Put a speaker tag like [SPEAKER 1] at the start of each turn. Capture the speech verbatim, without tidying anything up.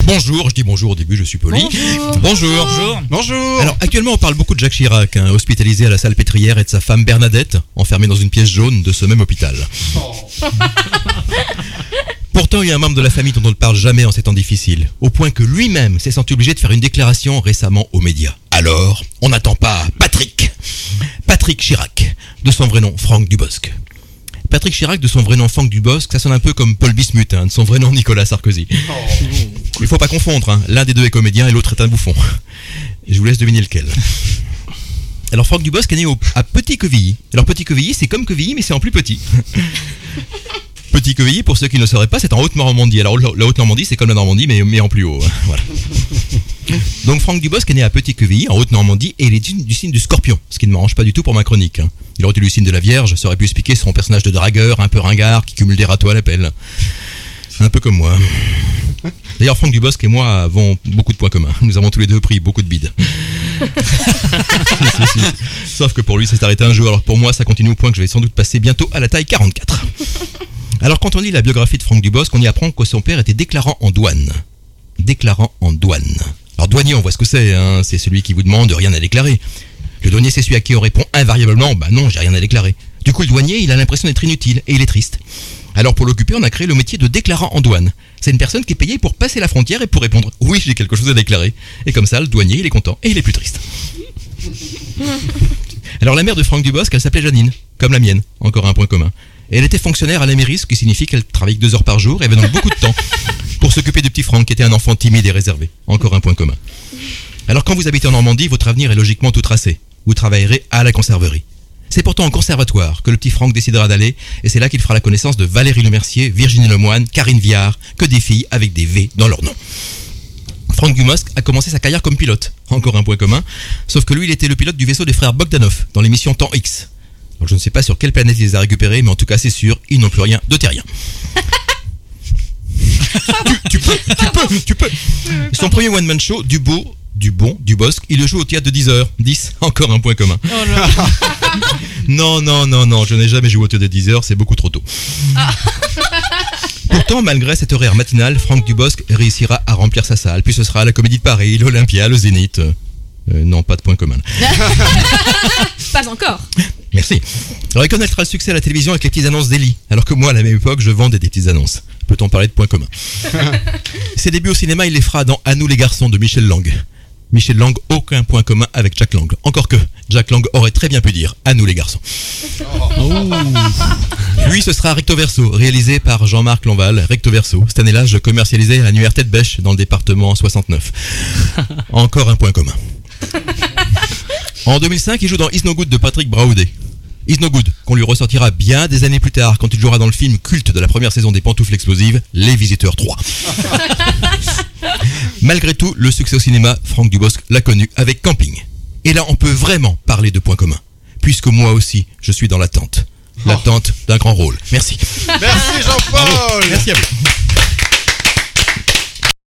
[SPEAKER 1] bonjour, je dis bonjour au début, je suis poli.
[SPEAKER 2] Bonjour.
[SPEAKER 1] Bonjour.
[SPEAKER 2] Bonjour.
[SPEAKER 3] Bonjour.
[SPEAKER 1] Alors actuellement on parle beaucoup de Jacques Chirac, hein, hospitalisé à la Salpêtrière, et de sa femme Bernadette, enfermée dans une pièce jaune de ce même hôpital.
[SPEAKER 3] Oh.
[SPEAKER 1] Pourtant, il y a un membre de la famille dont on ne parle jamais en ces temps difficiles, au point que lui-même s'est senti obligé de faire une déclaration récemment aux médias. Alors, on n'attend pas Patrick. Patrick Chirac, de son vrai nom Franck Dubosc. Patrick Chirac, de son vrai nom Franck Dubosc, ça sonne un peu comme Paul Bismuth, hein, de son vrai nom Nicolas Sarkozy.
[SPEAKER 3] Oh.
[SPEAKER 1] Il faut pas confondre, hein. L'un des deux est comédien et l'autre est un bouffon. Et je vous laisse deviner lequel. Alors Franck Dubosc est né au, à Petit-Quevilly. Alors Petit-Quevilly, c'est comme Quevilly, mais c'est en plus petit. Petit-Quevilly, pour ceux qui ne le sauraient pas, c'est en Haute-Normandie. Alors la Haute-Normandie, c'est comme la Normandie, mais, mais en plus haut. Hein. Voilà. Donc Franck Dubosc est né à Petit-Quevilly, en Haute-Normandie, et il est du, du signe du Scorpion, ce qui ne m'arrange pas du tout pour ma chronique. Hein. Il aurait été du signe de la Vierge, ça aurait pu expliquer son personnage de dragueur, un peu ringard, qui cumule des râteaux à la pelle. Un peu comme moi. D'ailleurs, Franck Dubosc et moi avons beaucoup de points communs. Nous avons tous les deux pris beaucoup de bides. si, si, si. Sauf que pour lui, ça s'est arrêté un jour. Alors pour moi, ça continue au point que je vais sans doute passer bientôt à la taille quarante-quatre. Alors quand on lit la biographie de Franck Dubosc, on y apprend que son père était déclarant en douane. Déclarant en douane. Alors douanier, on voit ce que c'est, hein. C'est celui qui vous demande de rien à déclarer. Le douanier, c'est celui à qui on répond invariablement, bah non, j'ai rien à déclarer. Du coup, le douanier, il a l'impression d'être inutile et il est triste. Alors pour l'occuper, on a créé le métier de déclarant en douane. C'est une personne qui est payée pour passer la frontière et pour répondre « Oui, j'ai quelque chose à déclarer ». Et comme ça, le douanier, il est content et il est plus triste. Alors la mère de Franck Dubosc, elle s'appelait Janine, comme la mienne, encore un point commun. Et elle était fonctionnaire à la mairie, ce qui signifie qu'elle travaillait deux heures par jour et avait donc beaucoup de temps pour s'occuper du petit Franck, qui était un enfant timide et réservé. Encore un point commun. Alors quand vous habitez en Normandie, votre avenir est logiquement tout tracé. Vous travaillerez à la conserverie. C'est pourtant au conservatoire que le petit Franck décidera d'aller, et c'est là qu'il fera la connaissance de Valérie Lemercier, Virginie Lemoine, Karine Viard, que des filles avec des V dans leur nom. Franck Dubosc a commencé sa carrière comme pilote, encore un point commun, sauf que lui il était le pilote du vaisseau des frères Bogdanov, dans l'émission Temps X. Alors, je ne sais pas sur quelle planète il les a récupérés, mais en tout cas c'est sûr, ils n'ont plus rien de terrien. tu, tu peux, tu peux, tu peux. Son premier one-man show, du beau, du bon, du Bosc, il le joue au théâtre de dix heures. dix, encore un point commun.
[SPEAKER 2] Oh là.
[SPEAKER 1] Non, non, non, non, je n'ai jamais joué au théâtre de dix heures, c'est beaucoup trop tôt. Ah. Pourtant, malgré cet horaire matinal, Franck Dubosc réussira à remplir sa salle, puis ce sera à la Comédie de Paris, l'Olympia, le Zénith. Euh, non, pas de point commun.
[SPEAKER 2] Pas encore.
[SPEAKER 1] Merci. Alors il connaîtra le succès à la télévision avec les petites annonces d'Eli, alors que moi à la même époque je vendais des petites annonces. Peut-on parler de points communs? Ses débuts au cinéma, il les fera dans À nous les garçons de Michel Lang. Michel Lang, aucun point commun avec Jack Lang. Encore que Jack Lang aurait très bien pu dire À nous les garçons. Oh. Puis ce sera Recto Verso, réalisé par Jean-Marc Lanval. Recto Verso, cette année-là je commercialisais à l'annuaire Tête Bêche dans le département soixante-neuf. Encore un point commun. En deux mille cinq, il joue dans Is No Good de Patrick Braoudé. Is No Good, qu'on lui ressortira bien des années plus tard, quand il jouera dans le film culte de la première saison des Pantoufles Explosives, Les Visiteurs trois. Malgré tout, le succès au cinéma, Franck Dubosc l'a connu avec Camping. Et là, on peut vraiment parler de points communs, puisque moi aussi, je suis dans l'attente. L'attente d'un grand rôle. Merci.
[SPEAKER 3] Merci Jean-Paul.
[SPEAKER 1] Merci à vous.